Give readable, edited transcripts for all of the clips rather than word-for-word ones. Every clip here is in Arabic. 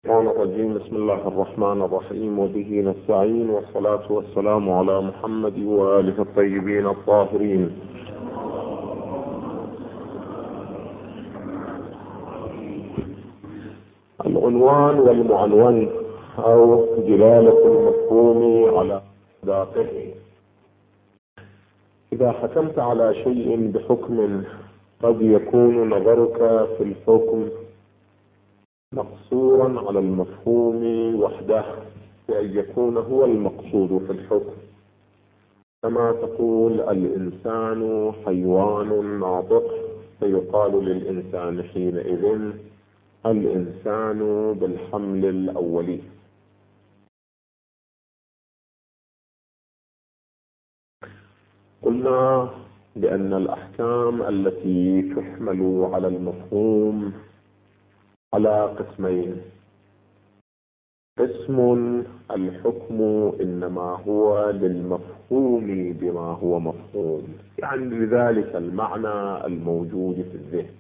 الشيطان الرجيم. بسم الله الرحمن الرحيم، وبه نستعين، والصلاة والسلام على محمد وآله الطيبين الطاهرين. العنوان والمعنون أو دلالة المفهوم على مصداقه. إذا حكمت على شيء بحكم قد يكون نظرك في الحكم مقصورا على المفهوم وحده، بأن يكون هو المقصود في الحكم، كما تقول الإنسان حيوان ناطق، فيقال للإنسان حينئذ الإنسان بالحمل الأولي. قلنا بأن الأحكام التي تحمل على المفهوم على قسمين: قسم الحكم إنما هو للمفهوم بما هو مفهوم، يعني لذلك المعنى الموجود في الذهن،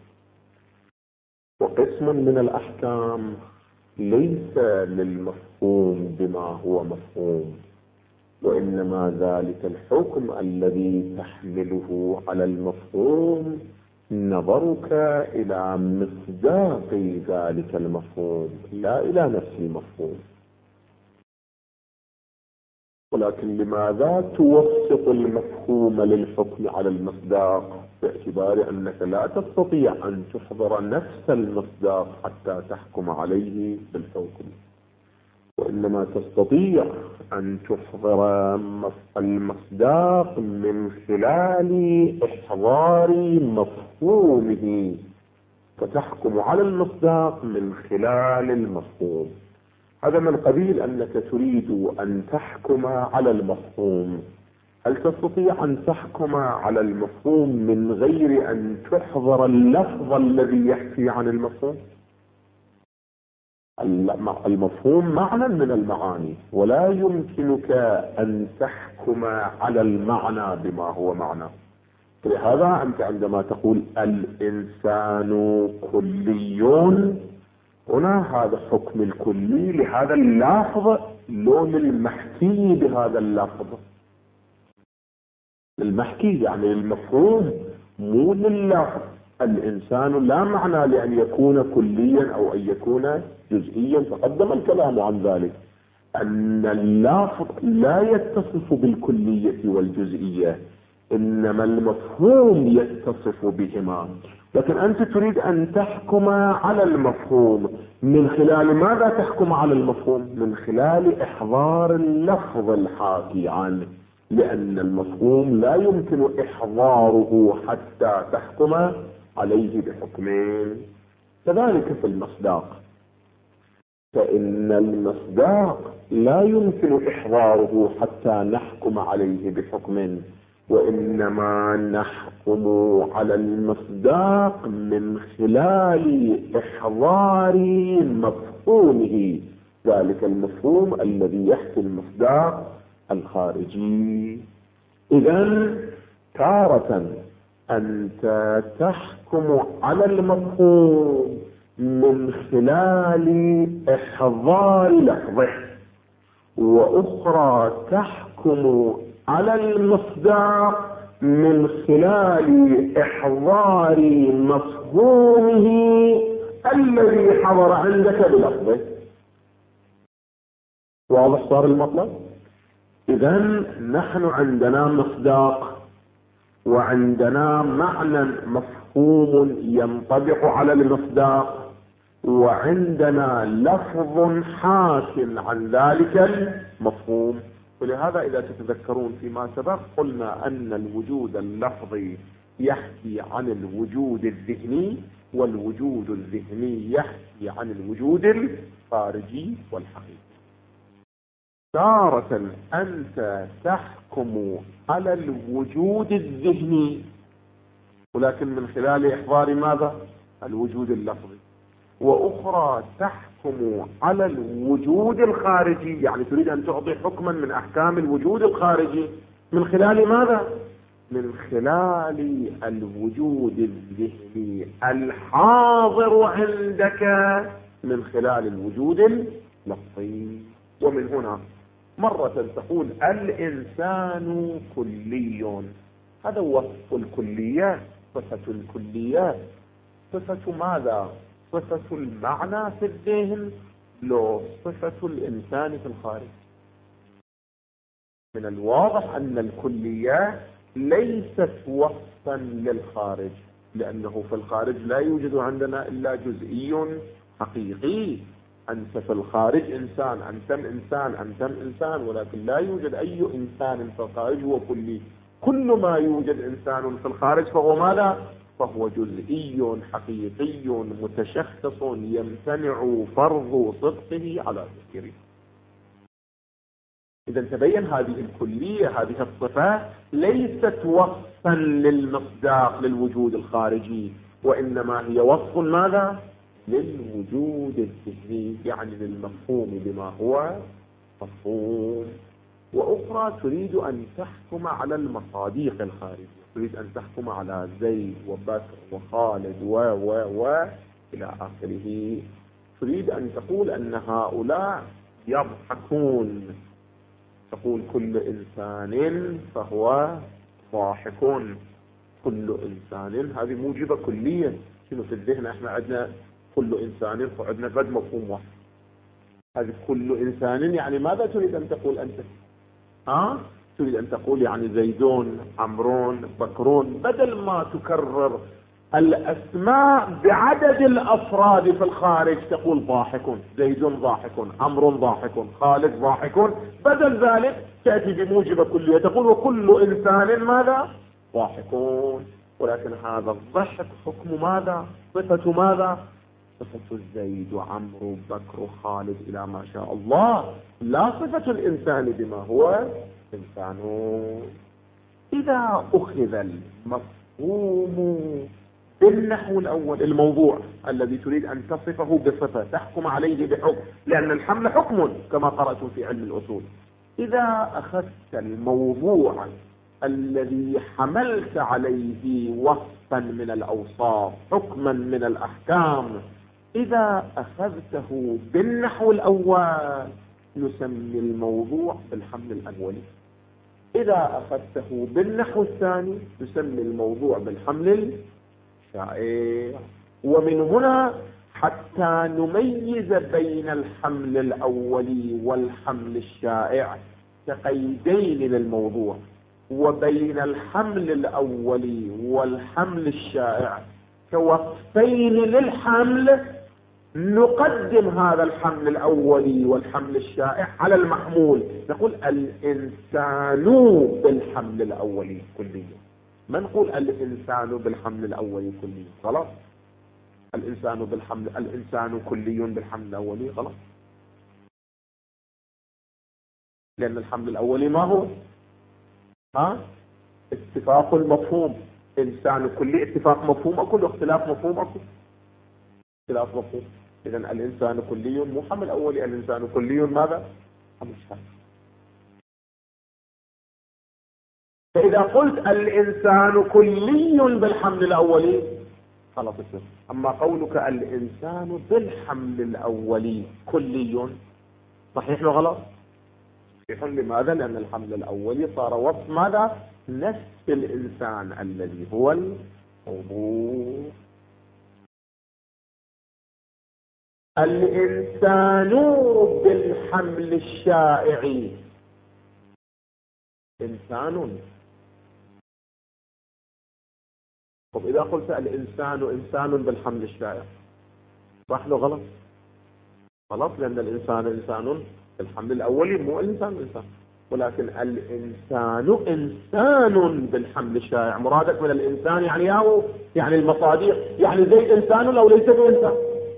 وقسم من الأحكام ليس للمفهوم بما هو مفهوم، وإنما ذلك الحكم الذي تحمله على المفهوم نظرك إلى مصداق ذلك المفهوم لا إلى نفس المفهوم. ولكن لماذا توثق المفهوم للحكم على المصداق؟ باعتبار أنك لا تستطيع أن تحضر نفس المصداق حتى تحكم عليه بالحكم، وإنما تستطيع أن تحضر المصداق من خلال إحضار مفهومه، فتحكم على المصداق من خلال المفهوم. هذا من قبيل أنك تريد أن تحكم على المفهوم. هل تستطيع أن تحكم على المفهوم من غير أن تحضر اللفظ الذي يحكي عن المفهوم؟ المفهوم معنى من المعاني، ولا يمكنك أن تحكم على المعنى بما هو معنى. لهذا أنت عندما تقول الإنسان كلي، هنا هذا حكم الكلي لهذا اللفظ، لون المحكي بهذا اللفظ. المحكي يعني المفهوم، مو لللفظ. الإنسان لا معنى لأن يكون كليا أو أن يكون جزئيا، تقدم الكلام عن ذلك، أن اللفظ لا يتصف بالكلية والجزئية، إنما المفهوم يتصف بهما. لكن أنت تريد أن تحكم على المفهوم من خلال ماذا؟ تحكم على المفهوم من خلال إحضار اللفظ الحاكي عنه، لأن المفهوم لا يمكن إحضاره حتى تحكم عليه بحكمين. كذلك في المصداق، فإن المصداق لا يمكن إحضاره حتى نحكم عليه بحكم، وإنما نحكم على المصداق من خلال إحضار مفهومه، ذلك المفهوم الذي يحكي المصداق الخارجي. إذن تارة أنت تحكم على المفهوم من خلال إحضار لفظه، وأخرى تحكم على المصداق من خلال إحضار مفهومه الذي حضر عندك بلفظه. واضح صار المطلب؟ إذن نحن عندنا مصداق، وعندنا معنى مفهوم ينطبق على المصداق، وعندنا لفظ حاكٍ عن ذلك المفهوم. ولهذا إذا تتذكرون فيما سبق قلنا أن الوجود اللفظي يحكي عن الوجود الذهني، والوجود الذهني يحكي عن الوجود الخارجي والحقيقي. تارة أنت تحكم على الوجود الذهني، ولكن من خلال إحضار ماذا؟ الوجود اللفظي. وأخرى تحكم على الوجود الخارجي، يعني تريد أن تعطي حكما من أحكام الوجود الخارجي من خلال ماذا؟ من خلال الوجود الذهني الحاضر عندك من خلال الوجود اللفظي. ومن هنا مرة تقول الإنسان كلي، هذا وصف الكليات، صفة الكليات. صفة ماذا؟ صفة المعنى في الذهن، لو صفة الإنسان في الخارج. من الواضح أن الكليات ليست وصفا للخارج، لأنه في الخارج لا يوجد عندنا إلا جزئي حقيقي. أنت في الخارج إنسان، أنتم إنسان، أنتم إنسان، ولكن لا يوجد أي إنسان في الخارج هو كلي. كل ما يوجد إنسان في الخارج فهو ماذا؟ فهو جزئي حقيقي متشخص يمتنع فرض صدقه على ذكره. إذا تبين هذه الكلية، هذه الصفات ليست وصفا للمصداق للوجود الخارجي، وإنما هي وصف ماذا؟ للوجود الذهني، يعني للمفهوم بما هو مفهوم. وأخرى تريد أن تحكم على المصادق الخارجية، تريد أن تحكم على زيد وبكر وخالد و إلى آخره. تريد أن تقول أن هؤلاء يضحكون، تقول كل إنسان فهو ضاحك، كل إنسان، هذه موجبة كلية. شنو في الذهن احنا عندنا كل إنسان فعندنا قد مفهوم واحد. هذه كل إنسان يعني ماذا تريد أن تقول أنت؟ تريد أن تقول يعني زيدون، عمرون، بكرون، بدل ما تكرر الأسماء بعدد الأفراد في الخارج تقول ضاحك، زيد ضاحك، عمرو ضاحك، خالد ضاحك، بدل ذلك تأتي بموجب كلية تقول وكل إنسان ماذا؟ ضاحكون. ولكن هذا الضحك حكم ماذا؟ صفة ماذا؟ صفة زيد وعمرو وبكر وخالد إلى ما شاء الله، لا صفة الإنسان بما هو إنسان. إذا أخذ المفهوم بالنحو الأول، الموضوع الذي تريد أن تصفه بصفة تحكم عليه بحكم، لأن الحمل حكم كما قرأتم في علم الأصول. إذا أخذت الموضوع الذي حملت عليه وصفا من الأوصاف، حكما من الأحكام، إذا أخذته بالنحو الأول نسمي الموضوع بالحمل الأولي. إذا أخذته بالنحو الثاني نسمي الموضوع بالحمل الشائع. ومن هنا حتى نميز بين الحمل الأولي والحمل الشائع كقيدين للموضوع، وبين الحمل الأولي والحمل الشائع كوصفين للحمل، نقدم هذا الحمل الأولي والحمل الشائع على المحمول، نقول الإنسان بالحمل الأولي كليا، ما نقول الإنسان بالحمل الأولي كليا، غلط. الإنسان كلي بالحمل الأولي غلط، لأن الحمل الأولي ما هو؟ اتفاق المفهوم. إنسان كلي اتفاق مفهوم أكو، اختلاف مفهوم أكو، اختلاف مفهوم. إذن الإنسان كلي مو حمل أولي، الإنسان كلي ماذا؟ حمل شائع. فإذا قلت الإنسان كلي بالحمل الأولي خلاص يصير. أما قولك الإنسان بالحمل الأولي كلي صحيح ولا غلط؟ صحيح. لماذا؟ لأن الحمل الأولي صار وصف ماذا؟ نفس الإنسان الذي هو الموضوع. الإنسان بالحمل الشائع إنسان. طب إذا قلت الإنسان إنسان بالحمل الشائع صح لو غلط؟ غلط، لأن الإنسان إنسان بالحمل الأولي مو إنسان، ولكن الإنسان إنسان بالحمل الشائع. مرادك من الإنسان يعني المصادق، يعني زيد إنسان لو ليس بإنسان.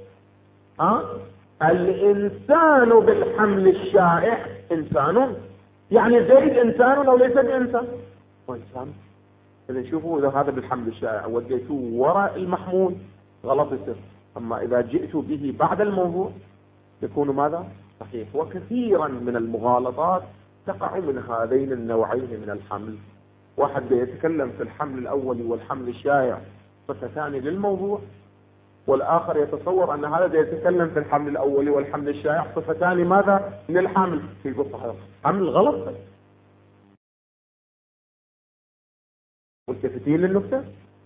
الإنسان بالحمل الشائع إنسان، يعني زيد إنسان لو ليس بإنسان. وإنسان إذا شوفوا إذا هذا بالحمل الشائع وديتوه وراء المحمول غلط يصير، أما إذا جئت به بعد الموضوع يكون ماذا؟ صحيح. وكثيرا من المغالطات تقع من هذين النوعين من الحمل. واحد يتكلم في الحمل الأول والحمل الشائع صفتان للموضوع، والآخر يتصور أن هذا يتكلم في الحمل الأولي والحمل الشائع صفتان ماذا من الحمل، في صحيح حمل غلط. ملتفتين للنكتة.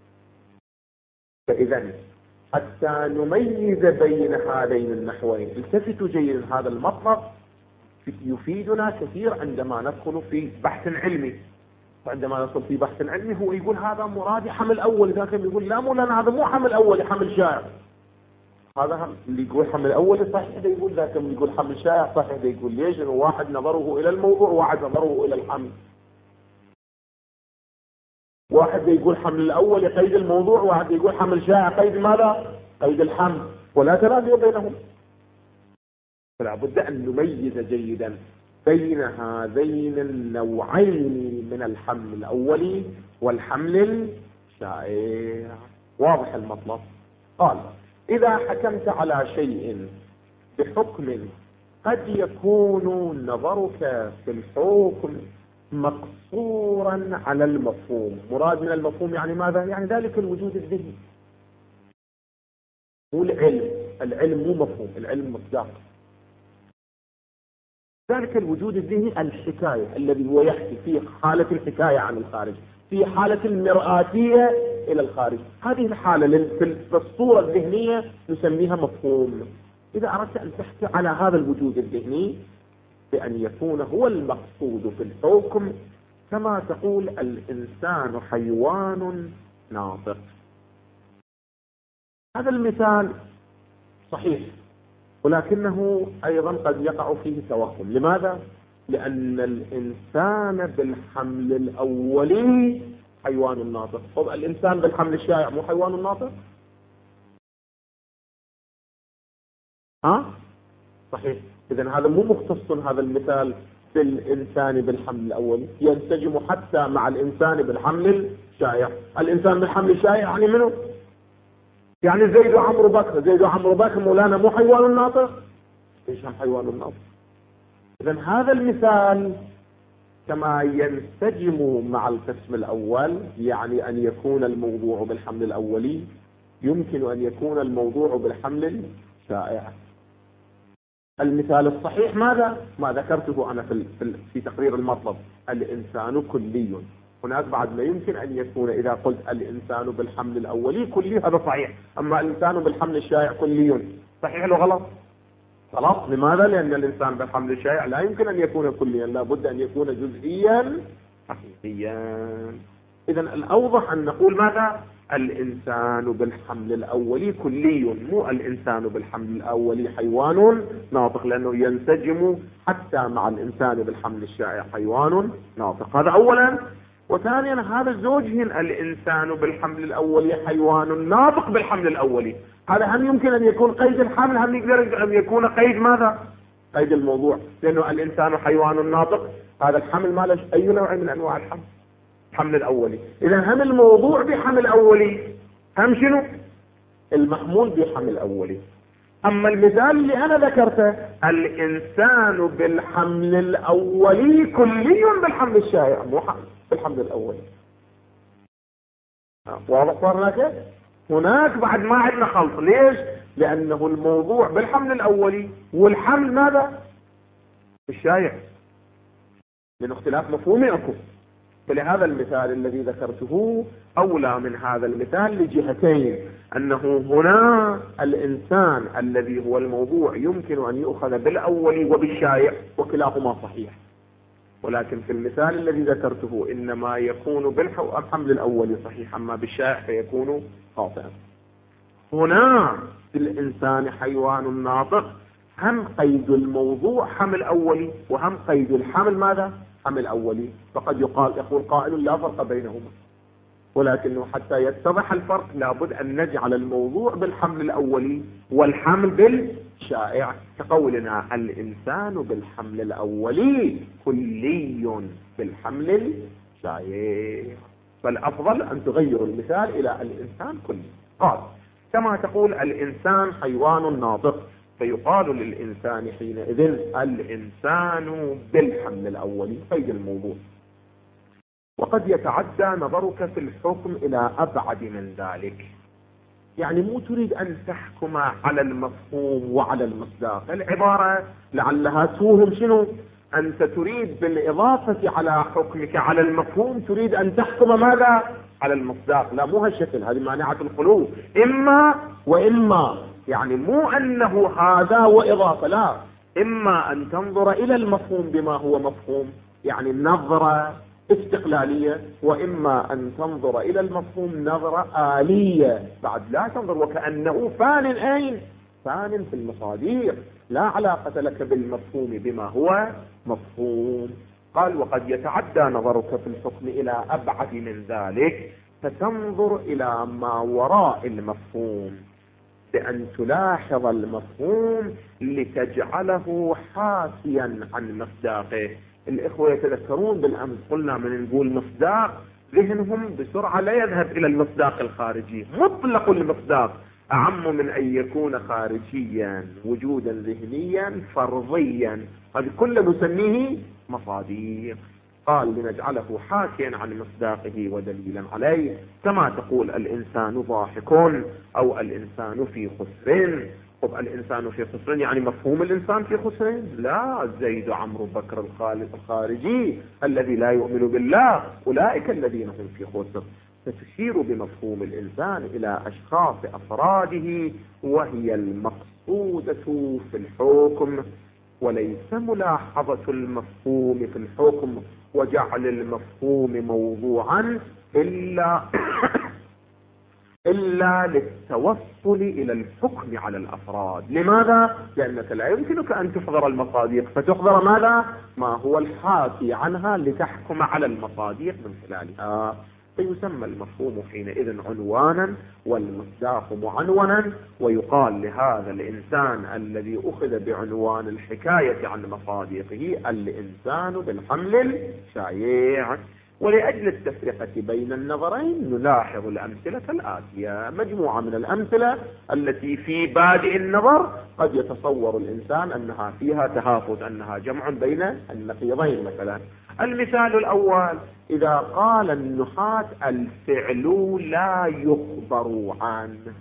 فإذا حتى نميز بين هذين النحوين التفتوا جيدا، هذا المطلب يفيدنا كثير عندما ندخل في بحث علمي. وعندما ندخل في بحث علمي هو يقول هذا مرادي حمل أول، ذاك يقول لا مولانا هذا مو حمل أول حمل شائع. هذا اللي يقول حمل أول صحيح، ده يقول ذاك اللي يقول حمل شائع صحيح، ده يقول ليش؟ إنه واحد نظره إلى الموضوع وواحد نظره إلى الحمل. واحد يقول حمل الأول قيد الموضوع، وواحد يقول حمل شائع قيد ماذا؟ قيد الحمل، ولا تنافي بينهم. فلا بد أن نميز جيدا بين هذين النوعين من الحمل الأولي والحمل الشائع. واضح المطلب؟ قال إذا حكمت على شيء بحكم قد يكون نظرك في الحكم مقصورا على المفهوم. مراد من المفهوم يعني ماذا؟ يعني ذلك الوجود الذهني، مو العلم. العلم مو مفهوم، العلم مصداق. ذلك الوجود الذهني الحكاية الذي هو يحكي في حالة الحكاية عن الخارج، في حالة المرآتية إلى الخارج. هذه الحالة في الصورة الذهنية نسميها مفهوم. إذا أردت أن تحكي على هذا الوجود الذهني بأن يكون هو المقصود في الحكم، كما تقول الإنسان حيوان ناطق. هذا المثال صحيح، ولكنه أيضا قد يقع فيه توهم. لماذا؟ لأن الإنسان بالحمل الأولي حيوان ناطق. طب الإنسان بالحمل الشائع مو حيوان ناطق؟ صحيح. إذن هذا مو مختص هذا المثال بالإنسان بالحمل الأولي، ينسجم حتى مع الإنسان بالحمل الشائع. الإنسان بالحمل الشائع يعني منه؟ يعني زيد وعمرو بكر. زيد وعمرو بكر مولانا مو حيوان ناطق؟ ايش هم حيوان ناطق؟ إذن هذا المثال كما ينسجم مع القسم الأول، يعني أن يكون الموضوع بالحمل الأولي، يمكن أن يكون الموضوع بالحمل الشائع. المثال الصحيح ماذا؟ ما ذكرته أنا في تقرير المطلب، الإنسان كلي. هناك بعد ما يمكن أن يكون إذا قلت الإنسان بالحمل الأولي كلي هذا صحيح، أما الإنسان بالحمل الشائع كلي صحيح له غلط؟ غلط. لماذا؟ لأن الإنسان بالحمل الشائع لا يمكن أن يكون كليا، لا بد أن يكون جزئيا حقيقيا. إذن الأوضح أن نقول ماذا؟ الإنسان بالحمل الأولي كلي، مو الإنسان بالحمل الأولي حيوان ناطق، لأنه ينسجم حتى مع الإنسان بالحمل الشائع حيوان ناطق. هذا أولا. وثانيا هذا الزوجهن، الإنسان بالحمل الأولي حيوان ناطق بالحمل الأولي، هذا هم يمكن أن يكون قيد الحمل، هم يقدر أن يكون قيد ماذا؟ قيد الموضوع، لأنه الإنسان حيوان ناطق، هذا الحمل ما له أي نوع من أنواع الحمل، الحمل الأولي. إذا هم الموضوع بحمل أولي، هم شنو؟ المحمول بحمل أولي. أما المثال اللي أنا ذكرته، الإنسان بالحمل الأولي كلي بالحمل الشائع، مو بالحمل الأولي. واضح صار هناك بعد ما عندنا خلط. ليش؟ لأنه الموضوع بالحمل الأولي والحمل ماذا؟ الشائع، لأنه اختلاف مفهومي أكو. فلهذا المثال الذي ذكرته أولى من هذا المثال لجهتين، أنه هنا الإنسان الذي هو الموضوع يمكن أن يؤخذ بالأول وبالشائع وكلاهما صحيح، ولكن في المثال الذي ذكرته إنما يكون بالحمل الأول صحيح، أما بالشائع فيكون خاطئا. هنا في الإنسان حيوان ناطق، هم قيد الموضوع حمل أولي، وهم قيد الحمل ماذا؟ حمل أولي. فقد يقول قائل لا فرق بينهما، ولكنه حتى يتضح الفرق لابد أن نجعل الموضوع بالحمل الأولي والحمل بالشائع، كقولنا الإنسان بالحمل الأولي كلي بالحمل الشائع. فالأفضل أن تغير المثال إلى الإنسان كلي. قال كما تقول الإنسان حيوان ناطق، فيقال للإنسان حينئذ الإنسان بالحمل الأولي قيد الموضوع. وقد يتعدى نظرك في الحكم إلى أبعد من ذلك، يعني مو تريد أن تحكم على المفهوم وعلى المصداق. العبارة لعلها توهم شنو؟ أنت تريد بالإضافة على حكمك على المفهوم تريد أن تحكم ماذا؟ على المصداق. لا، مو هالشكل، هذه مانعة الخلو. إما وإما، يعني مو أنه هذا وإضافة، لا، إما أن تنظر إلى المفهوم بما هو مفهوم، يعني نظرة استقلالية، وإما أن تنظر إلى المفهوم نظرة آلية، بعد لا تنظر وكأنه فان. أين؟ فان في المصادر، لا علاقة لك بالمفهوم بما هو مفهوم. قال وقد يتعدى نظرك في الحكم إلى أبعد من ذلك، فتنظر إلى ما وراء المفهوم بأن تلاحظ المفهوم لتجعله حاكيا عن مصداقه. الإخوة يتذكرون بالأمس قلنا من نقول مصداق ذهنهم بسرعة لا يذهب إلى المصداق الخارجي، مطلق المصداق أعم من أن يكون خارجيا، وجودا ذهنيا فرضيا، هذا كله نسميه مصاديق. قال لنجعله حاكيا عن مصداقه ودليلا عليه، كما تقول الإنسان ضاحك أو الإنسان في خسر. طب الإنسان في خسر يعني مفهوم الإنسان في خسر؟ لا، زيد عمرو بكر الخارجي الذي لا يؤمن بالله أولئك الذين هم في خسر. فتشير بمفهوم الإنسان إلى أشخاص أفراده، وهي المقصودة في الحكم، وليس ملاحظة المفهوم في الحكم وجعل المفهوم موضوعا إلا للتوصل إلى الحكم على الأفراد. لماذا؟ لأنك لا يمكنك أن تحضر المصادق فتحضر ماذا؟ ما هو الحاكي عنها لتحكم على المصادق من خلالها. فيسمى المفهوم حينئذ عنوانا والمصداق معنونا، ويقال لهذا الإنسان الذي أخذ بعنوان الحكاية عن مصادقه الإنسان بالحمل الشائع. ولأجل التفرقة بين النظرين نلاحظ الأمثلة الآتية، مجموعة من الأمثلة التي في بادئ النظر قد يتصور الإنسان أنها فيها تهافت، أنها جمع بين النقيضين. مثلا المثال الأول، إذا قال النحاة الفعل لا يخبر عنه،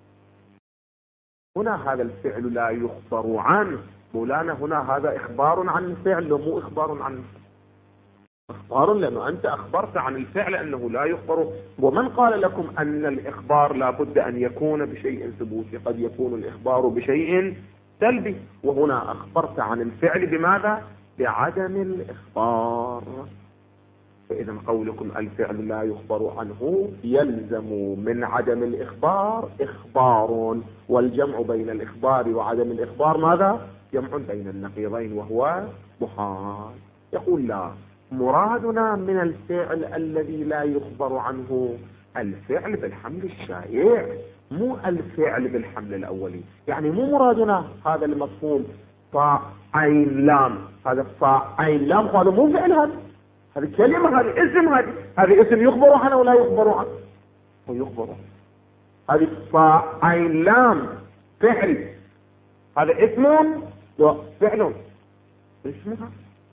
هنا هذا الفعل لا يخبر عنه، مولانا هنا هذا إخبار عن الفعل مو إخبار عنه؟ إخبار، لأنه أنت أخبرت عن الفعل أنه لا يخبر. ومن قال لكم أن الإخبار لا بد أن يكون بشيء ثبوتي؟ قد يكون الإخبار بشيء سلبي، وهنا أخبرت عن الفعل بماذا؟ بعدم الإخبار. فإذا قولكم الفعل لا يخبر عنه يلزم من عدم الإخبار إخبار، والجمع بين الإخبار وعدم الإخبار ماذا؟ جمع بين النقيضين وهو محال. يقول لا، مرادنا من الفعل الذي لا يخبر عنه الفعل بالحمل الشائع، مو الفعل بالحمل الأولي. يعني مو مرادنا هذا المفهوم صاع عين لام، هذا صاع عين لام، هذا مو فعل، هذه كلمة، هذه اسم، هذه اسم يخبر عنه ولا يخبر عنه؟ ويخبر عنه. هذه صاع عين لام فعل، هذا اسم وفعل، اسمها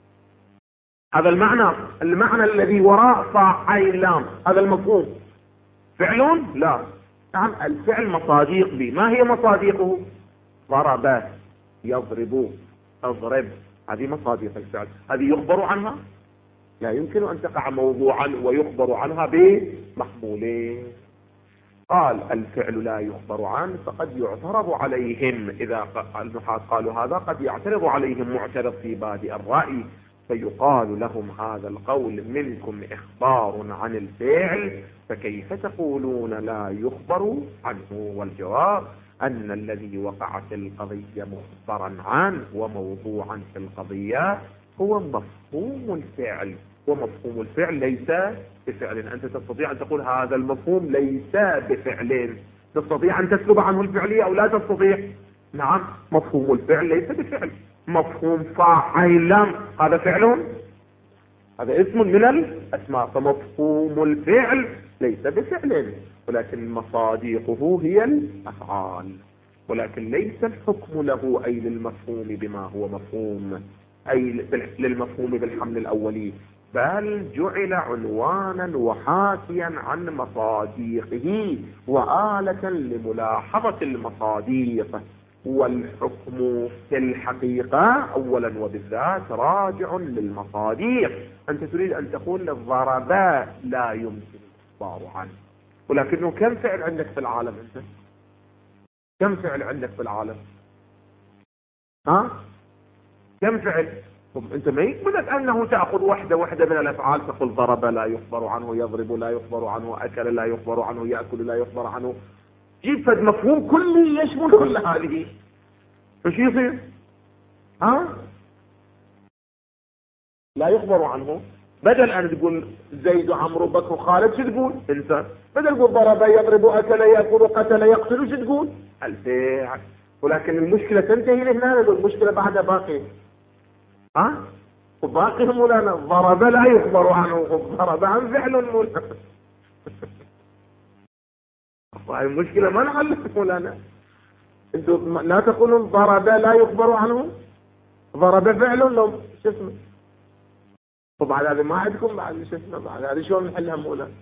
هذا المعنى الذي وراء صاع عين لام، هذا المفهوم فعل؟ لا. نعم، الفعل مصاديق به. ما هي مصاديقه؟ ضرب، يضرب، اضرب، هذه مصاديق الفعل. هذه يخبر عنها؟ لا يمكن أن تقع موضوعا ويخبر عنها بمحمولين. قال الفعل لا يخبر عنه، فقد يعترض عليهم، إذا النحاة قالوا هذا قد يعترض عليهم معترض في بادئ الرأي، فيقال لهم هذا القول منكم إخبار عن الفعل، فكيف تقولون لا يخبر عنه؟ والجواب أن الذي وقع في القضية مخبرا عنه وموضوعا في القضية هو مفهوم الفعل، ومفهوم الفعل ليس بفعل. أنت تستطيع أن تقول هذا المفهوم ليس بفعل، تستطيع أن تسلب عنه الفعلية أو لا تستطيع؟ نعم، مفهوم الفعل ليس بفعل. مفهوم فاعل لام هذا فعل، هذا اسم من الأسماء، فمفهوم الفعل ليس بفعل، ولكن مصاديقه هي الأفعال، ولكن ليس الحكم له أي للمفهوم بما هو مفهوم، أي للمفهوم بالحمل الأولي، بل جعل عنوانا وحاكيا عن مصاديقه وآلة لملاحظة المصاديق. والحكم في الحقيقة أولا وبالذات راجع للمصاديق. أنت تريد أن تقول الضرب لا يمكن الإخبار عنه، ولكنه كم فعل عندك في العالم؟ أنت كم فعل عندك في العالم؟ كم فعل؟ انت ما يقبلك انه تأخذ وحدة من الافعال تقول ضرب لا يخبر عنه، يضرب لا يخبر عنه، اكل لا يخبر عنه، يأكل لا يخبر عنه. جيب فد مفهوم كلي يشمل كل هذه، ايش يصير؟ لا يخبر عنه. بدل ان تقول زيد وعمرو بكر وخالد شو تقول انت؟ بدل تقول ضرب يضرب اكل يأكل قتل يقتل شو تقول؟ الفعل. ولكن المشكلة تنتهي لهنا، المشكلة بعدها باقي. وباقي مولانا ضرب لا يخبر عنه، ضرب عن فعل مولانا. المشكلة ما نحلت مولانا. انتم لا تقولون ضرب لا يخبر عنه، ضرب فعل لو شو اسمه. وبعد هذا ما عندكم بعد شو اسمه، بعد هذا شلون نحلها مولانا؟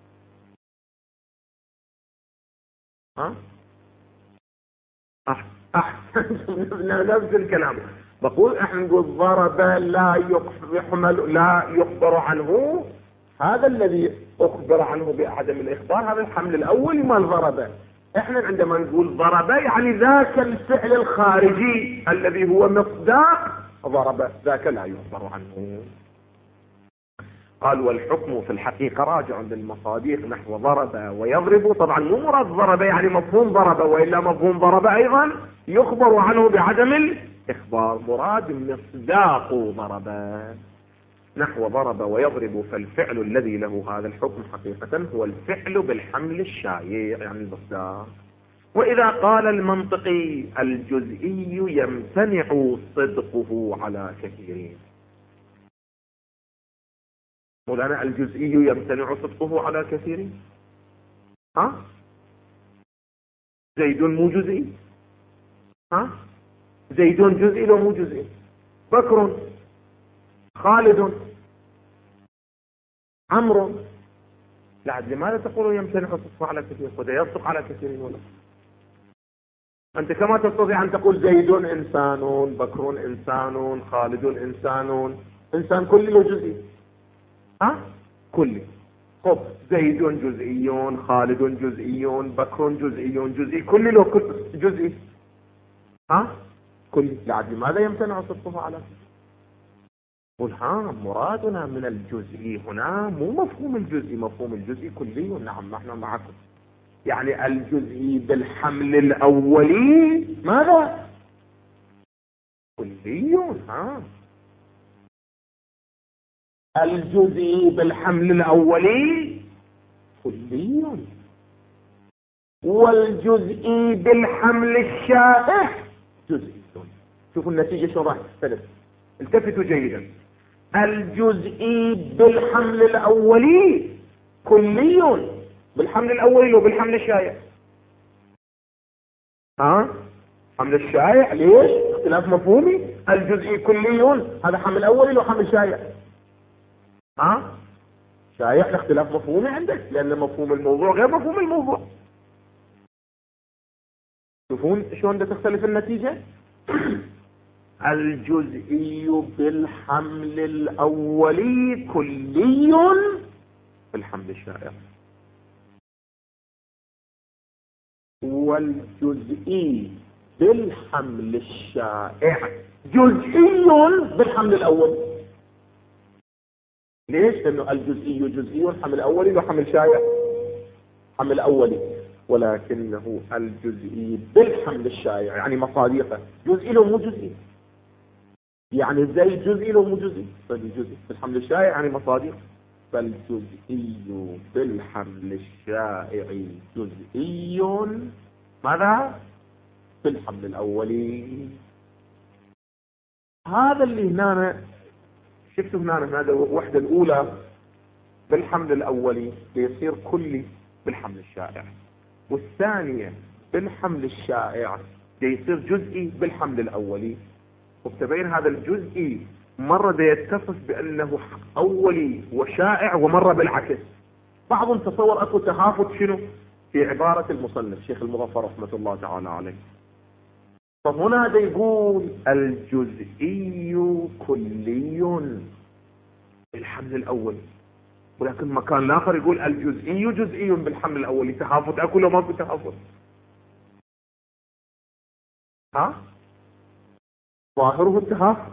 نفس الكلام. بقول احنا نقول ضرب لا يخبر عنه، هذا الذي اخبر عنه بعدم الاخبار، هذا الحمل الاول مال ضرب. احنا عندما نقول ضرب يعني ذاك الفعل الخارجي الذي هو مصداق ضرب، ذاك لا يخبر عنه. قال والحكم في الحقيقة راجع للمصاديق نحو ضرب ويضرب. طبعا مو مراد ضرب يعني مفهوم ضرب، وإلا مفهوم ضرب أيضا يخبر عنه بعدم الإخبار، مراد مصداق ضرب نحو ضرب ويضرب. فالفعل الذي له هذا الحكم حقيقة هو الفعل بالحمل الشائع يعني المصداق. وإذا قال المنطقي الجزئي يمتنع صدقه على كثيرين، مولانا الجزئي يمتنع صدقه على كثيرين. زيد مو جزئي؟ زيد جزئي لو مو جزئي؟ بكر، خالد، عمرو. لعد لماذا تقول يمتنع صدقه على كثيرين؟ قد يصدق على كثيرين ولا؟ أنت كما تستطيع أن تقول زيد إنسان، بكر إنسان، خالد إنسان. إنسان كلي وجزئي؟ كلي. خب زيد جزئي، خالد جزئي، بكر جزئي، كلي لو كل جزئي؟ كلي. لعد لماذا يمتنع صدقه على كثيرين؟ قل مرادنا من الجزئي هنا مو مفهوم الجزئي، مفهوم الجزئي كلي. نعم نحن معكم. يعني الجزئي بالحمل الأولي ماذا؟ كلي. الجزئي بالحمل الأولي كلي، والجزئي بالحمل الشائع جزئي. شوفوا النتيجة شو راح تختلف، التفتوا جيدا. الجزئي بالحمل الأولي كلي بالحمل الأولي وبالحمل الشائع. حمل الشائع ليش؟ اختلاف مفهومي. الجزئي كلي هذا حمل أولي وحمل شائع. شائع اختلاف مفهومي عندك، لأن مفهوم الموضوع غير مفهوم الموضوع. شوفون شلون بدها تختلف النتيجة. الجزئي بالحمل الأولي كلي بالحمل الشائع، والجزئي بالحمل الشائع جزئي بالحمل الأول. ليش؟ لأنه الجزئي جزئي، حمل أولي وحمل شائع حمل أولي، ولكنه الجزئي بالحمل الشائع يعني مصاديقه. جزئي لو مو جزئي، يعني زي جزئي لو مو جزئي، فالجزئي بالحمل الشائع يعني مصاديق. فالجزئي بالحمل الشائع جزئي ماذا؟ بالحمل الأولي. هذا اللي هنا شفتوا هنا، هذا الوحدة الأولى بالحمل الأولي بيصير كلي بالحمل الشائع، والثانية بالحمل الشائع بيصير جزئي بالحمل الأولي. وبتبين هذا الجزئي مرة ده يتصف بأنه أولي وشائع، ومرة بالعكس. بعضهم تصور أكو تهافت شنو في عبارة المصنف شيخ المظفر رحمة الله تعالى عليه. فهنا ده يقول الجزئي كلي بالحمل الأول، ولكن مكان آخر يقول الجزئي جزئي بالحمل الأول. تهافت أكو لو ماكو تهافت؟ ظاهره التهافت،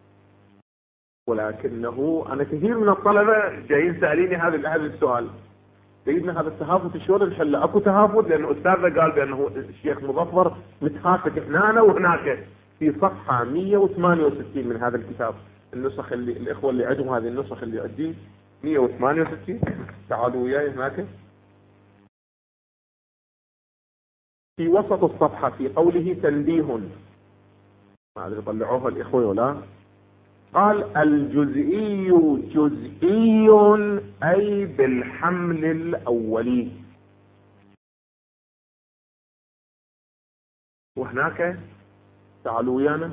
ولكنه أنا كثير من الطلبة جايين سأليني هذا السؤال، سيدنا هذا التهافت شلون نحله؟ اكو تهافت؟ لأنه أستاذنا قال بأنه الشيخ مظفر متهافت هنا وهناك في صفحة 168 من هذا الكتاب. النسخ اللي الإخوة اللي عندهم هذه النسخ اللي عندي 168، تعالوا وياي هناك في وسط الصفحة في قوله تنبيه، ما أدري طلعوها الإخوة ولا. قال الجزئي جزئي أي بالحمل الأولي. وهناك تعالوا ويانا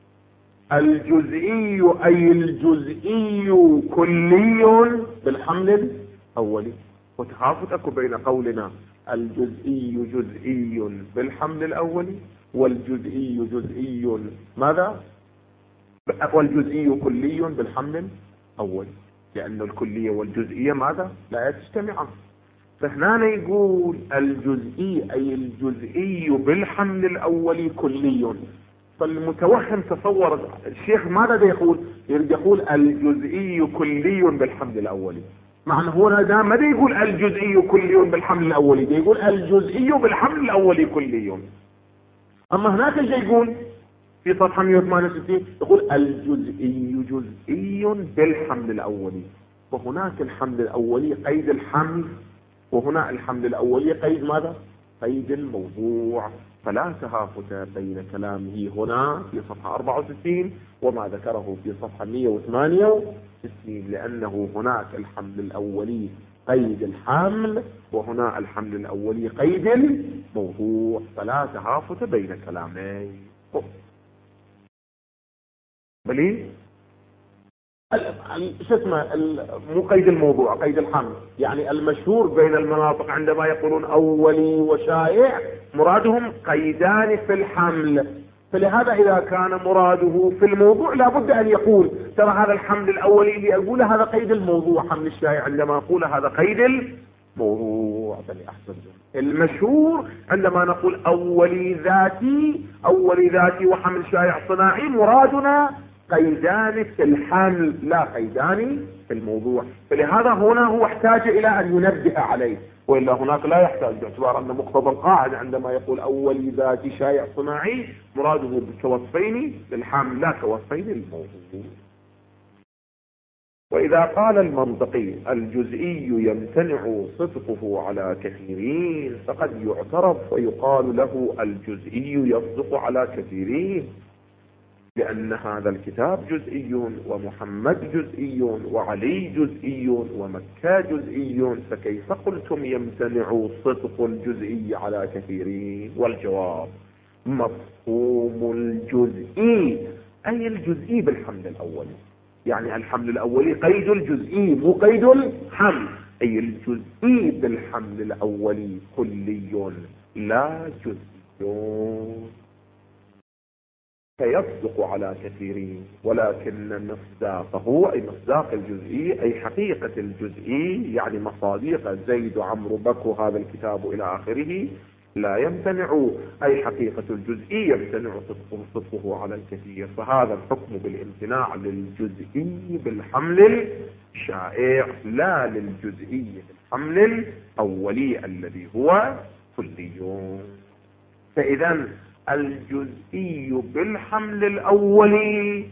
الجزئي أي الجزئي كلي بالحمل الأولي. وتخافت أكو بين قولنا الجزئي جزئي بالحمل الأولي والجزئي جزئي ماذا؟ والجزئي كلي بالحمل الأول، لأن الكلية والجزئية ماذا؟ لا تجتمعان. فهنا يقول الجزئي أي الجزئي بالحمل الأول كلي. فالمتوهم تصور الشيخ ماذا يقول؟ يقول الجزئي كلي بالحمل الأولي. معنى هنا ده ما يقول الجزئي كلي بالحمل الأولي، ده يقول الجزئي بالحمل الأولي كلي. أما هناك ايش يقول في صفحة 168؟ يقول الجزئي جزئي بالحمل الأولي. وهناك الحمل الأولي قيد الحمل، وهنا الحمل الأولي قيد ماذا؟ قيد الموضوع. فلا تهافت بين كلامه هنا في صفحة 64 وما ذكره في صفحة 168، لأنه هناك الحمل الأولي قيد الحمل، وهنا الحمل الأولي قيد الموضوع. فلا تهافت بين كلامين. بلي شو اسمه مو قيد الموضوع، قيد الحمل. يعني المشهور بين المناطق عندما يقولون أولي وشائع مرادهم قيدان في الحمل. فلهذا إذا كان مراده في الموضوع لابد أن يقول ترى هذا الحمل الأولي اللي أقول هذا قيد الموضوع. حمل الشائع عندما أقول هذا قيد الموضوع. أحسن. المشهور عندما نقول أولي ذاتي وحمل شائع صناعي مرادنا قيدان في الحمل لا قيدان في الموضوع. فلهذا هنا هو احتاج إلى أن ينبه عليه، وإلا هناك لا يحتاج، باعتبار أن مقتضى القاعدة عندما يقول أولي ذاتي شائع صناعي مراده كوصفين للحمل لا كوصفين للموضوع. وإذا قال المنطقي الجزئي يمتنع صدقه على كثيرين فقد يعترف ويقال له الجزئي يصدق على كثيرين، لأن هذا الكتاب جزئي ومحمد جزئي وعلي جزئي ومكة جزئي، فكيف قلتم يمتنع صدق الجزئي على كثيرين؟ والجواب مفهوم الجزئي أي الجزئي بالحمل الأولي. يعني الحمل الأولي قيد الجزئي مو قيد الحمل، أي الجزئي بالحمل الأولي كلي لا جزئي. فيصدق على كثيرين، ولكن مصداقه أي مصداق الجزئي أي حقيقة الجزئي، يعني مصاديق زيد عمرو بكر هذا الكتاب إلى آخره لا يمتنع، أي حقيقة الجزئي يمتنع صدقه على الكثير. فهذا الحكم بالامتناع للجزئي بالحمل الشائع لا للجزئي بالحمل الأولي الذي هو كلي. فإذا الجزئي بالحمل الأولي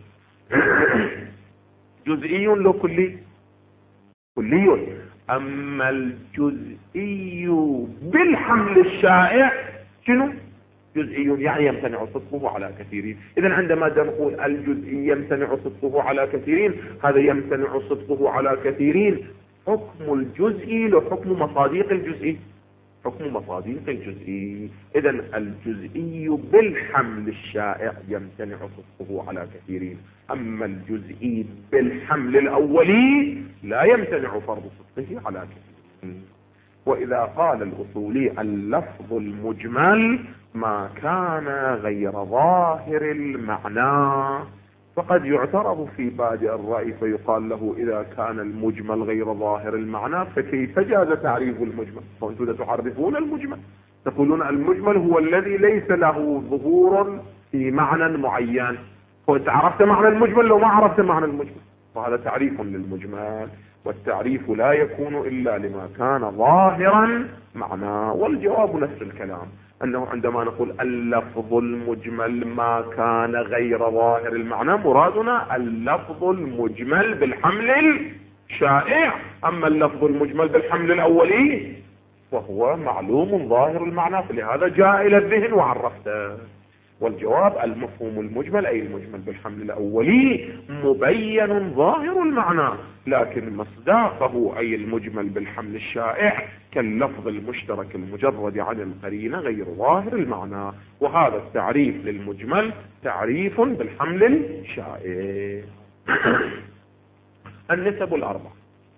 جزئي لو كلي؟ كلي. أما الجزئي بالحمل الشائع شنو؟ جزئي، يعني يمتنع صدقه على كثيرين. إذن عندما نقول الجزئي يمتنع صدقه على كثيرين، هذا يمتنع صدقه على كثيرين حكم الجزئي لحكم مصاديق الجزئي. حكم مصادق الجزئي. إذا الجزئي بالحمل الشائع يمتنع صدقه على كثيرين، أما الجزئي بالحمل الأولي لا يمتنع فرض صدقه على كثيرين. وإذا قال الأصولي اللفظ المجمل ما كان غير ظاهر المعنى، فقد يعترض في بادئ الرأي فيقال له إذا كان المجمل غير ظاهر المعنى فكيف جاز تعريف المجمل؟ فأنتم تعرفون المجمل، تقولون المجمل هو الذي ليس له ظهور في معنى معين، فأنت عرفت معنى المجمل لو ما عرفت معنى المجمل، فهذا تعريف للمجمل، والتعريف لا يكون إلا لما كان ظاهرا معناه. والجواب نفس الكلام، أنه عندما نقول اللفظ المجمل ما كان غير ظاهر المعنى مرادنا اللفظ المجمل بالحمل الشائع، أما اللفظ المجمل بالحمل الأولي فهو معلوم ظاهر المعنى، فلهذا جاء إلى الذهن وعرفته. والجواب المفهوم المجمل أي المجمل بالحمل الأولي مبين ظاهر المعنى، لكن مصداقه أي المجمل بالحمل الشائع كاللفظ المشترك المجرد عن القرينة غير ظاهر المعنى. وهذا التعريف للمجمل تعريف بالحمل الشائع. النسب الأربع.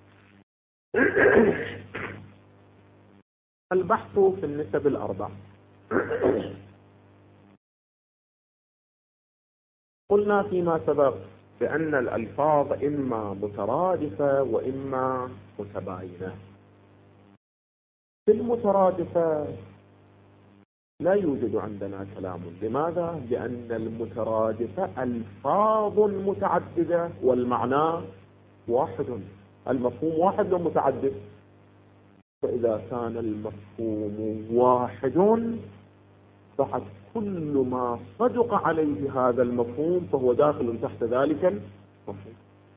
البحث في النسب الأربع. قلنا فيما سبق بأن الألفاظ إما مترادفة وإما متباينة. في المترادفة لا يوجد عندنا كلام. لماذا؟ لأن المترادفة ألفاظ متعددة والمعنى واحد، المفهوم واحد ومتعدد. فإذا كان المفهوم واحد فقد كل ما صدق عليه هذا المفهوم فهو داخل تحت ذلك المفهوم.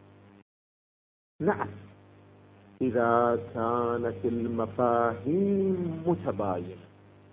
نعم، إذا كانت المفاهيم متباينة.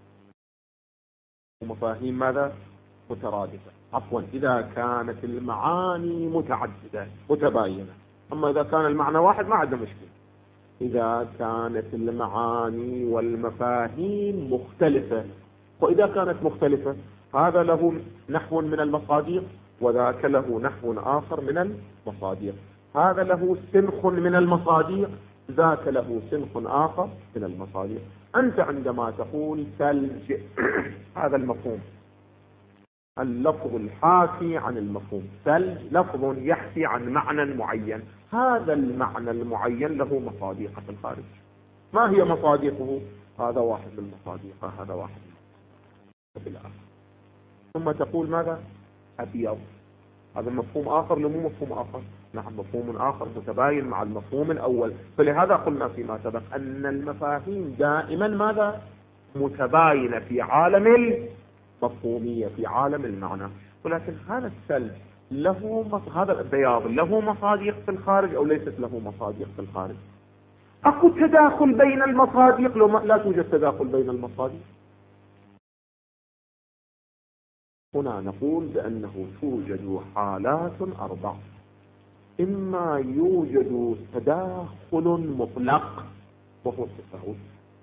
ومفاهيم ماذا؟ مترادفة. عفوا، إذا كانت المعاني متعددة متباينة. أما إذا كان المعنى واحد ما عندنا مشكلة. إذا كانت المعاني والمفاهيم مختلفة، وإذا كانت مختلفة هذا له نحو من المصادر وذاك له نحو آخر من المصادر، هذا له سنخ من المصادر ذاك له سنخ آخر من المصادر. أنت عندما تقول ثلج هذا المفهوم، اللفظ الحاكي عن المفهوم، ثلج لفظ يحكي عن معنى معين، هذا المعنى المعين له مصادق في الخارج. ما هي مصادقه؟ هذا واحد من المصادق، هذا واحد من الآخر. ثم تقول ماذا؟ أبيض، هذا مفهوم آخر لمو مفهوم آخر؟ نعم، مفهوم آخر متباين مع المفهوم الأول. فلهذا قلنا فيما سبق أن المفاهيم دائما ماذا؟ متباينة في عالم المفهومية، في عالم المعنى. ولكن هذا الثلج هذا البياض له مصادق في الخارج أو ليست له مصادق في الخارج؟ أكو تداخل بين المصادق لو لا توجد تداخل بين المصادق؟ هنا نقول بأنه توجد حالات أربع: إما يوجد تداخل مطلق وهو التساوي،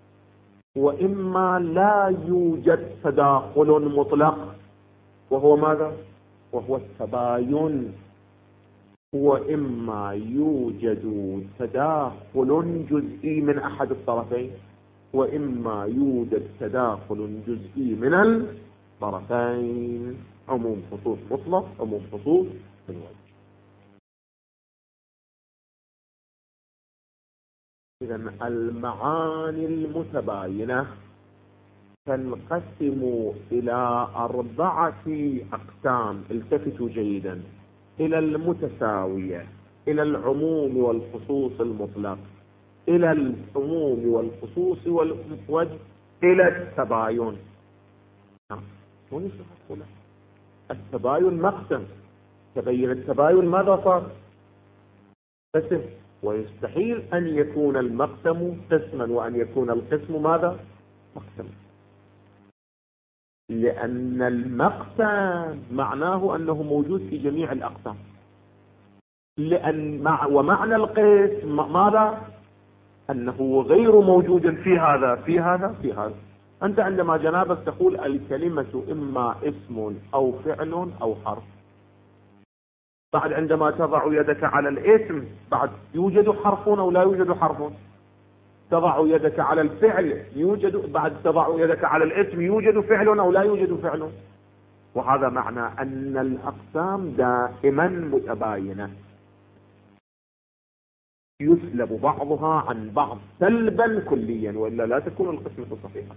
وإما لا يوجد تداخل مطلق وهو ماذا؟ وهو التباين، وإما يوجد تداخل جزئي من أحد الطرفين، وإما يوجد تداخل جزئي من الطرفين. عموم خصوص مطلق، عموم خصوص من وجه. إذن المعاني المتباينة تنقسم إلى 4 أقسام. التفتوا جيدا: إلى المتساوية، إلى العموم والخصوص المطلق، إلى العموم والخصوص والوجه، إلى التباين. التباين مقسم، تبين التباين ماذا صار؟ قسم. ويستحيل أن يكون المقسم قسما وأن يكون القسم ماذا؟ مقسم، لأن المقسم معناه أنه موجود في جميع الأقسام، ومعنى القسم ماذا؟ أنه غير موجود في هذا في هذا في هذا. أنت عندما جنابك تقول الكلمة إما اسم أو فعل أو حرف، بعد عندما تضع يدك على الاسم بعد يوجد حرف أو لا يوجد حرف، تضع يدك على الفعل يوجد، بعد تضع يدك على الاسم يوجد فعل أو لا يوجد فعل. وهذا معنى أن الأقسام دائما متباينة، يسلب بعضها عن بعض سلبا كليا، وإلا لا تكون القسمة صحيحة.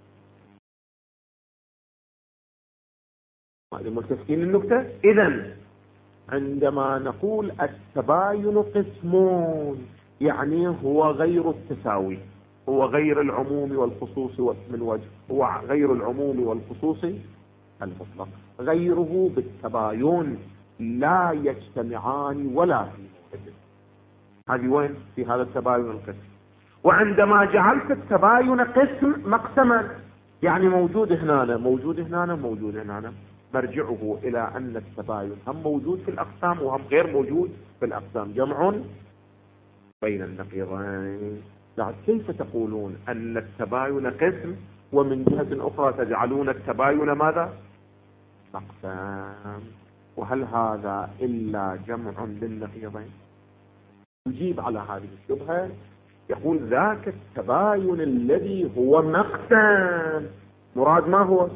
هذه متفقين النكتة. إذن عندما نقول التباين قسمون، يعني هو غير التساوي، هو غير العموم والخصوص من وجه، هو غير العموم والخصوص المطلق، غيره بالتباين لا يجتمعان ولا في موجه. هذه وين؟ في هذا التباين القسم. وعندما جعلت التباين قسم مقسما، يعني موجود هنا موجود هنا موجود هنا، مرجعه إلى أن التباين هم موجود في الأقسام وهم غير موجود في الأقسام، جمع بين النقيضين. كيف تقولون أن التباين قسم ومن جهة أخرى تجعلون التباين ماذا؟ أقسام. وهل هذا إلا جمع للنقيضين؟ يجيب على هذه الشبهة، يقول ذاك التباين الذي هو مقسم مراد ما هو؟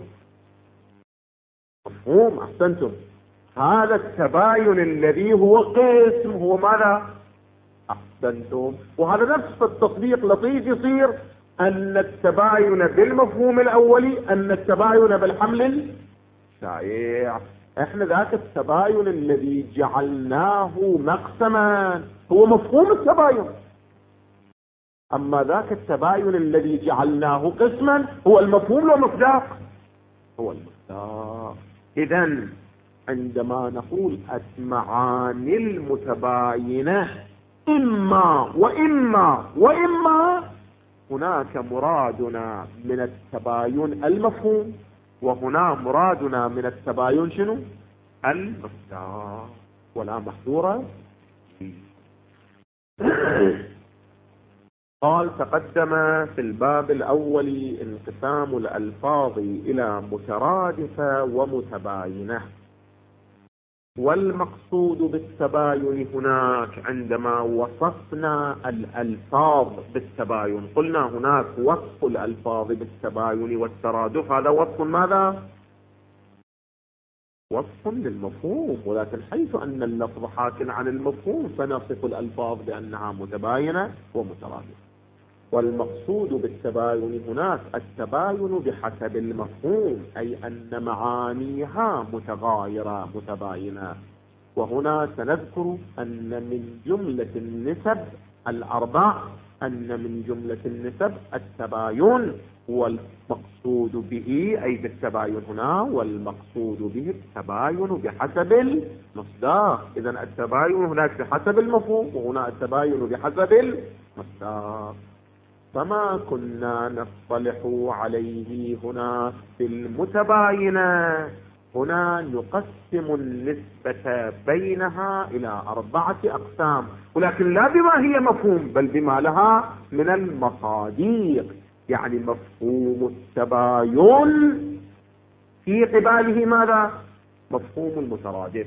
مفهوم، أحسنتم. هذا التباين الذي هو قسم هو ماذا؟ أحسنتم. وهذا نفس التطبيق لطيف يصير أن التباين بالمفهوم الأولي أن التباين بالحمل الشائع. احنا ذاك التباين الذي جعلناه مقسما هو مفهوم التباين، أما ذاك التباين الذي جعلناه قسما هو المفهوم ومصداق، هو المصداق. إذن عندما نقول المعاني المتباينة إما وإما وإما، هناك مرادنا من التباين المفهوم، وهنا مرادنا من التباين شنو؟ المصداق، ولا محظورة. قال تقدم في الباب الأول انقسام الألفاظ إلى مترادفة ومتباينة، والمقصود بالتباين هناك عندما وصفنا الألفاظ بالتباين قلنا هناك وصف الألفاظ بالتباين والترادف، هذا وصف ماذا؟ وصف للمفهوم، ولكن حيث أن اللفظ حاكٍ عن المفهوم فنصف الألفاظ بأنها متباينة ومترادفة. والمقصود بالتباين هناك التباين بحسب المفهوم، أي أن معانيها متغايرة متباينة. وهنا سنذكر أن من جملة النسب الأربع، أن من جملة النسب التباين، والمقصود به أي بالتباين هنا، والمقصود به التباين بحسب المصداق. إذن التباين هناك بحسب المفهوم، وهنا التباين بحسب المصداق. فما كنا نصطلح عليه هنا في المتباينة، هنا نقسم النسبة بينها إلى 4 أقسام، ولكن لا بما هي مفهوم بل بما لها من المصاديق. يعني مفهوم التباين في قباله ماذا؟ مفهوم المترادف،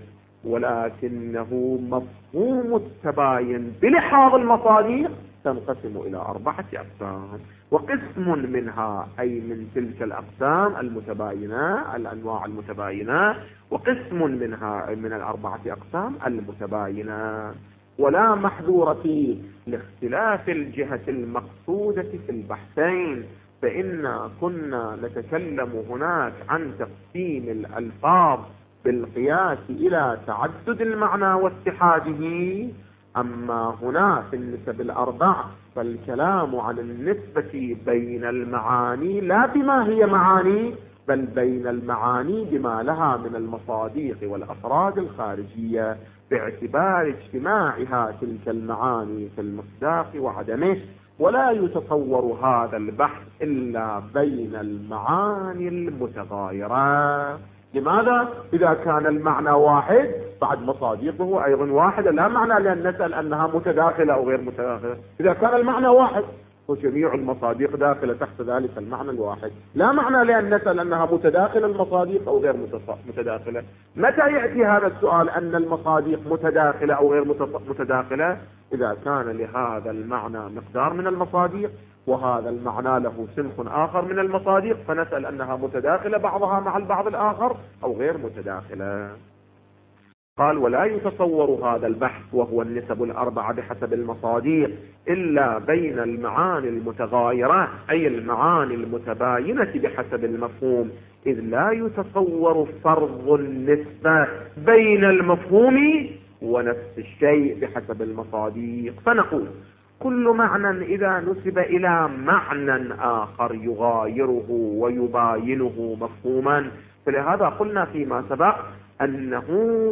ولكنه مفهوم التباين بلحاظ المصاديق تنقسم إلى 4 أقسام، وقسم منها أي من تلك الأقسام المتباينة الأنواع المتباينة، وقسم منها من 4 أقسام المتباينة. ولا محذور فيه لاختلاف الجهة المقصودة في البحثين، فإن كنا نتكلم هناك عن تقسيم الألفاظ بالقياس إلى تعدد المعنى واتحاده، أما هنا في النسب الأربع فالكلام عن النسبة بين المعاني لا بما هي معاني بل بين المعاني بما لها من المصاديق والأفراد الخارجية، باعتبار اجتماعها تلك المعاني في المصداق وعدمه. ولا يتصور هذا البحث إلا بين المعاني المتغايرة. لماذا؟ إذا كان المعنى واحد بعد مصادقه أيضا واحدة، لا معنى لأن نسأل أنها متداخلة أو غير متداخلة. إذا كان المعنى واحد وجميع المصادق داخلة تحت ذلك المعنى الواحد، لا معنى لأن نسأل أنها متداخلة المصادق أو غير متداخلة. متى يأتي هذا السؤال أن المصادق متداخلة أو غير متداخلة؟ إذا كان لهذا المعنى مقدار من المصادق وهذا المعنى له سنخ آخر من المصادق، فنسأل أنها متداخلة بعضها مع البعض الآخر أو غير متداخلة. قال: ولا يتصور هذا البحث وهو النسب الأربعة بحسب المصادق إلا بين المعاني المتغايرة، أي المعاني المتباينة بحسب المفهوم، إذ لا يتصور فرض النسبة بين المفهوم ونفس الشيء بحسب المصادق. فنقول: كل معنى إذا نسب إلى معنى آخر يغايره ويباينه مفهوما. فلهذا قلنا فيما سبق أنه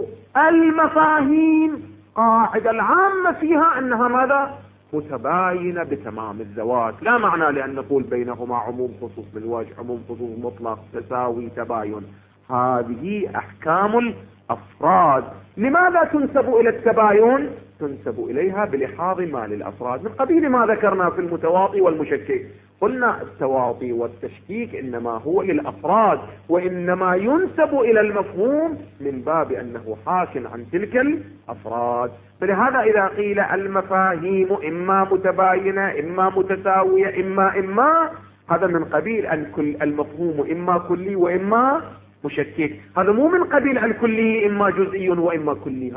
المفاهيم قاعدة العامة فيها أنها ماذا؟ متباينة بتمام الذوات. لا معنى لأن نقول بينهما عموم خصوص من وجه، عموم خصوص مطلق، تساوي، تباين. هذه أحكام الأفراد. لماذا تنسب إلى التباين؟ تنسب إليها بلحاظ ما للأفراد، من قبيل ما ذكرنا في المتواطي والمشكك. قلنا التواطي والتشكيك إنما هو للأفراد، وإنما ينسب إلى المفهوم من باب أنه حاك عن تلك الأفراد. فلهذا إذا قيل المفاهيم إما متباينة إما متساوية إما هذا من قبيل المفهوم إما كلي وإما مشكك. هذا مو من قبيل الكلي إما جزئي وإما كلي.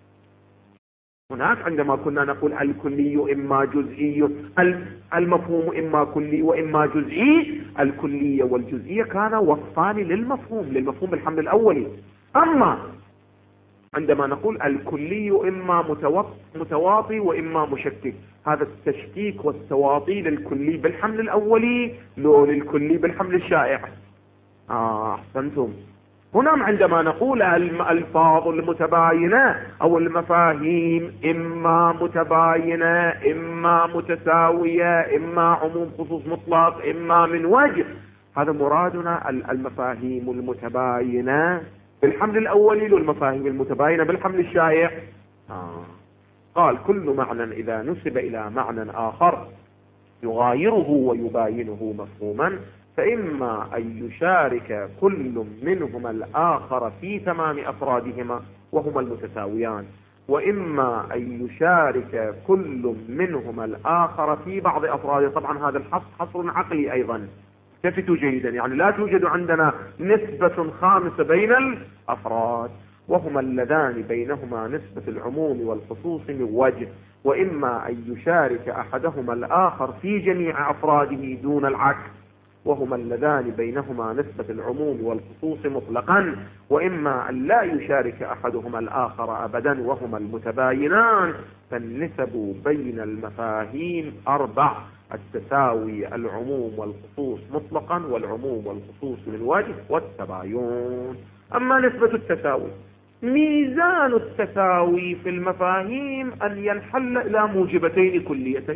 هناك عندما كنا نقول الكلي إما جزئي، المفهوم إما كلي وإما جزئي، الكلية والجزئية كان وصفان للمفهوم بالحمل الأولي. أما عندما نقول الكلي إما متواطي وإما مشكك، هذا التشكيك والتواطي للكلي بالحمل الأولي لو للكلي بالحمل الشائع. أحسنتم. هنا عندما نقول الألفاظ المتباينة أو المفاهيم إما متباينة إما متساوية إما عموم خصوص مطلق إما من وجه، هذا مرادنا المفاهيم المتباينة بالحمل الأولي والمفاهيم المتباينة بالحمل الشائع. قال: كل معنى إذا نسب إلى معنى آخر يغايره ويباينه مفهوما، فإما أن يشارك كل منهما الآخر في تمام أفرادهما وهما المتساويان، وإما أن يشارك كل منهما الآخر في بعض أفراده. طبعا هذا الحصر حصر عقلي أيضا، التفتوا جيدا، يعني لا توجد عندنا نسبة خامسة بين الأفراد، وهما اللذان بينهما نسبة العموم والخصوص من وجه، وإما أن يشارك أحدهما الآخر في جميع أفراده دون العكس، وهما اللذان بينهما نسبة العموم والخصوص مطلقا، وإما أن لا يشارك أحدهما الآخر أبدا وهما المتباينان. فالنسب بين المفاهيم أربع: التساوي، العموم والخصوص مطلقا، والعموم والخصوص من وجه، والتباين. أما نسبة التساوي، ميزان التساوي في المفاهيم أن ينحل إلى موجبتين كليتين.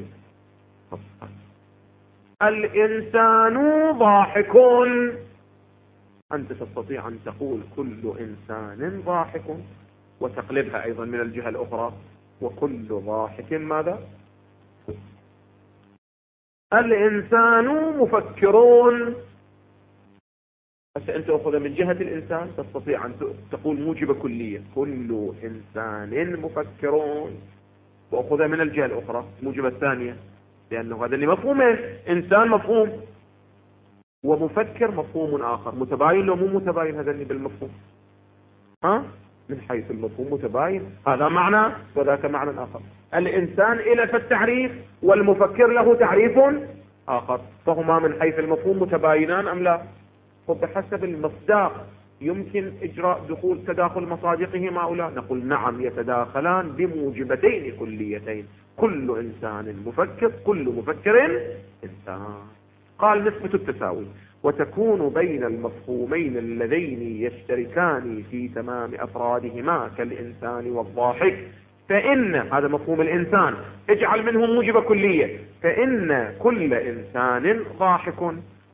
الإنسان ضاحك، أنت تستطيع أن تقول كل إنسان ضاحك وتقلبها أيضا من الجهة الأخرى، وكل ضاحك ماذا؟ الإنسان مفكرون. بس أنت أخذ من جهة الإنسان تستطيع أن تقول موجبة كلية، كل إنسان مفكرون، وأخذ من الجهة الأخرى موجبة الثانية، لأنه هذا اللي مفهومه. إنسان مفهوم ومفكر مفهوم آخر، متباين لو مو متباين هذا اللي بالمفهوم. من حيث المفهوم متباين، هذا معنى وذاك معنى آخر. الإنسان إلى التعريف والمفكر له تعريف آخر، فهما من حيث المفهوم متباينان أم لا؟ وبحسب المصداق يمكن إجراء تداخل مصادقهما أو لا؟ نقول نعم، يتداخلان بموجبتين كليتين، كل إنسان مفكر، كل مفكر إنسان. قال: نسبة التساوي، وتكون بين المفهومين اللذين يشتركان في تمام أفرادهما كالإنسان والضاحك، فإن هذا مفهوم الإنسان، اجعل منهم موجبة كلية، فإن كل إنسان ضاحك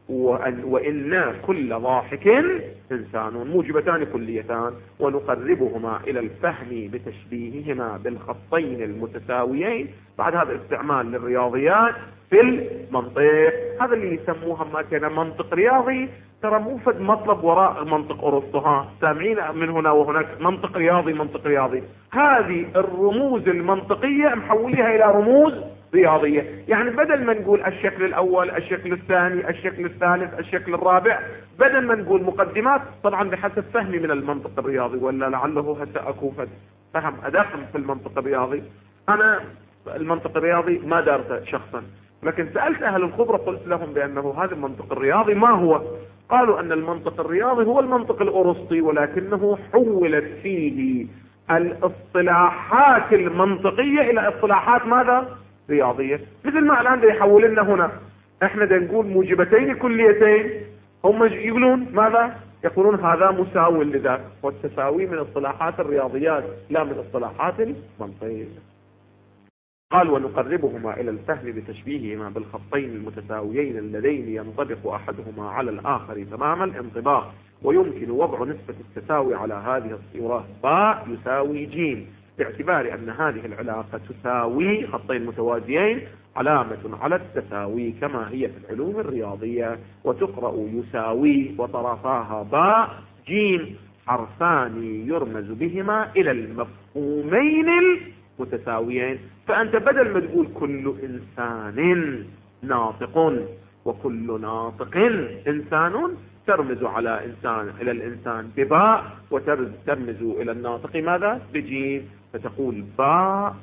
وإن كل ضاحك إنسان، موجبتان كليتان. ونقربهما إلى الفهم بتشبيههما بالخطين المتساويين. بعد هذا استعمال للرياضيات في المنطق، هذا اللي يسموها ما كان منطق رياضي. ترى مو فد مطلب وراء منطق أرسطو، سامعين من هنا وهناك منطق رياضي منطق رياضي. هذه الرموز المنطقية محوليها إلى رموز رياضية. يعني بدل ما نقول الشكل الأول، الشكل الثاني، الشكل الثالث، الشكل الرابع، بدل ما نقول مقدمات، طبعا بحسب فهمي من المنطق الرياضي، ولا لعله هسه أكو فهم أدق في المنطق الرياضي. أنا المنطق الرياضي ما دارته شخصا، لكن سألت أهل الخبرة قلت لهم بأنه هذا المنطق الرياضي ما هو. قالوا أن المنطق الرياضي هو المنطق الأرسطي، ولكنه حولت فيه الاصطلاحات المنطقية إلى اصطلاحات ماذا؟ رياضية. مثل ما الآن دا يحول لنا هنا، احنا دا نقول موجبتين كليتين، هم يقولون ماذا؟ يقولون هذا مساو لذاك، والتساوي من اصطلاحات الرياضيات لا من اصطلاحات المنطق. قال ونقربهما إلى الفهم بتشبيههما بالخطين المتساويين اللذين ينطبق أحدهما على الآخر تمام الانطباق، ويمكن وضع نسبة التساوي على هذه الصورة باء يساوي جيم، باعتبار أن هذه العلاقة تساوي خطين متوازيين علامة على التساوي كما هي في العلوم الرياضية. وتقرأ يساوي وطرفاها باء جيم حرفان يرمز بهما إلى المفهومين المتساويين. فأنت بدل ما تقول كل إنسان ناطق وكل ناطق إنسان، ترمز على إنسان إلى الإنسان بباء، وترمز إلى الناطق ماذا؟ بجيم، فتقول باء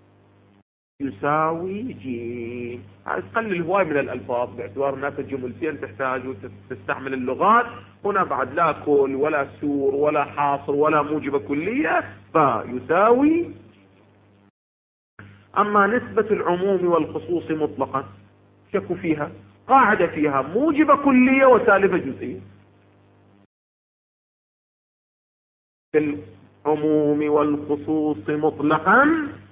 يساوي جيم. تقلل هواي من الألفاظ باعتبار هناك جملتين تحتاج وتستعمل اللغات. هنا بعد لا كل ولا سور ولا حاصر ولا موجبة كلية، باء يساوي. أما نسبة العموم والخصوص مطلقا شكوا فيها، قاعدة فيها موجبة كلية وسالبة جزئية. في العموم والخصوص مطلقا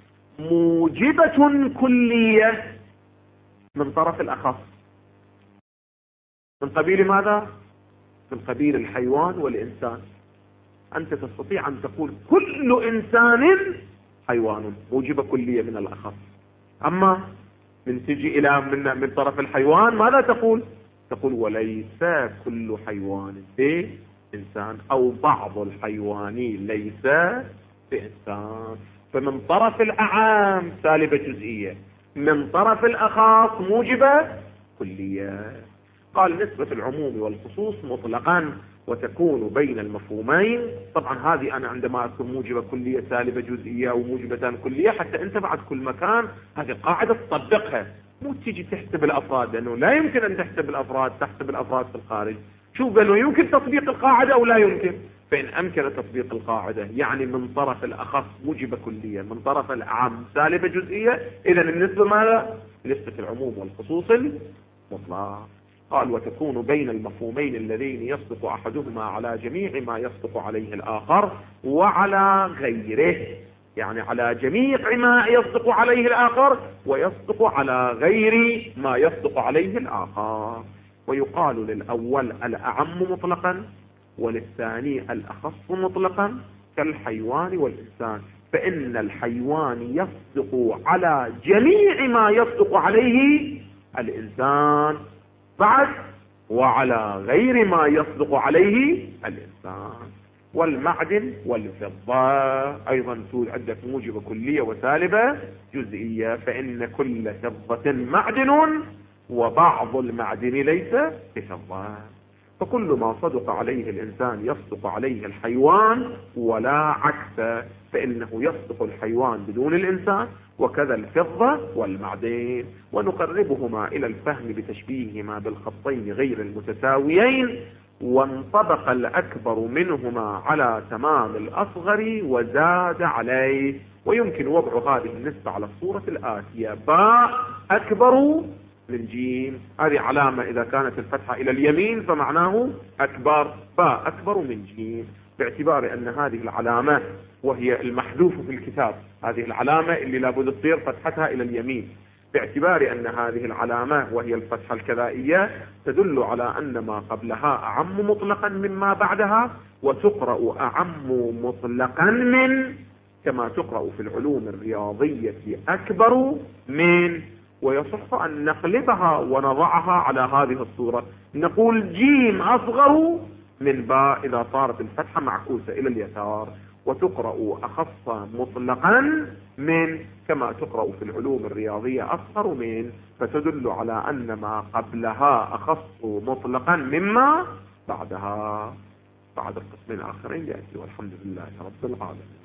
موجبة كلية من طرف الأخص، من قبيل ماذا؟ من قبيل الحيوان والإنسان. أنت تستطيع أن تقول كل إنسان حيوان، موجبة كلية من الأخص. أما من تجي إلى من طرف الحيوان ماذا تقول؟ تقول وليس كل حيوان بإنسان، أو بعض الحيوان ليس بإنسان. فمن طرف الأعام سالبة جزئية، من طرف الأخص موجبة كلية. قال نسبة العموم والخصوص مطلقا وتكون بين المفهومين. طبعا هذه أنا عندما أكون موجبة كلية سالبة جزئية أو موجبتان كلية، حتى أنت بعد كل مكان هذه قاعدة تطبقها، مو تيجي تحسب الأفراد، لأنه لا يمكن أن تحسب الأفراد، تحسب الأفراد في الخارج. شوف أنه يمكن تطبيق القاعدة أو لا يمكن. فإن أمكن تطبيق القاعدة يعني من طرف الأخص موجبة كلية، من طرف الأعم سالبة جزئية، إذا النسبة ماذا؟ نسبة العموم والخصوص المطلق. قال وتكون بين المفهومين اللذين يصدق أحدهما على جميع ما يصدق عليه الآخر وعلى غيره، يعني على جميع ما يصدق عليه الآخر ويصدق على غير ما يصدق عليه الآخر. ويقال للأول الأعم مطلقا، وللثاني الأخص مطلقا، كالحيوان والإنسان. فإن الحيوان يصدق على جميع ما يصدق عليه الإنسان بعد، وعلى غير ما يصدق عليه الإنسان. والمعدن والفضة أيضا عندك موجبة كلية وسالبة جزئية، فإن كل فضة معدن وبعض المعدن ليس بفضة. فكل ما صدق عليه الإنسان يصدق عليه الحيوان ولا عكس، فإنه يصدق الحيوان بدون الإنسان، وكذا الفضة والمعدن. ونقربهما إلى الفهم بتشبيههما بالخطين غير المتساويين، وانطبق الأكبر منهما على تمام الأصغر وزاد عليه. ويمكن وضع هذه النسبة على الصورة الآتية: باء أكبر من جيم. هذه علامة إذا كانت الفتحة إلى اليمين فمعناه أكبر، باء أكبر من جيم، باعتبار أن هذه العلامة وهي المحذوف في الكتاب، هذه العلامة اللي لابد تصير فتحتها إلى اليمين، باعتبار أن هذه العلامة وهي الفتحة الكذائية تدل على أن ما قبلها أعم مطلقا مما بعدها، وتقرأ أعم مطلقا من، كما تقرأ في العلوم الرياضية أكبر من. ويصح أن نقلبها ونضعها على هذه الصورة، نقول جيم أصغر من باء إذا صارت الفتحة معكوسة إلى اليسار، وتقرأ أخص مطلقا من، كما تقرأ في العلوم الرياضية أصغر من، فتدل على أن ما قبلها أخص مطلقا مما بعدها. بعد القسمين الآخرين يأتي، والحمد لله رب العالمين.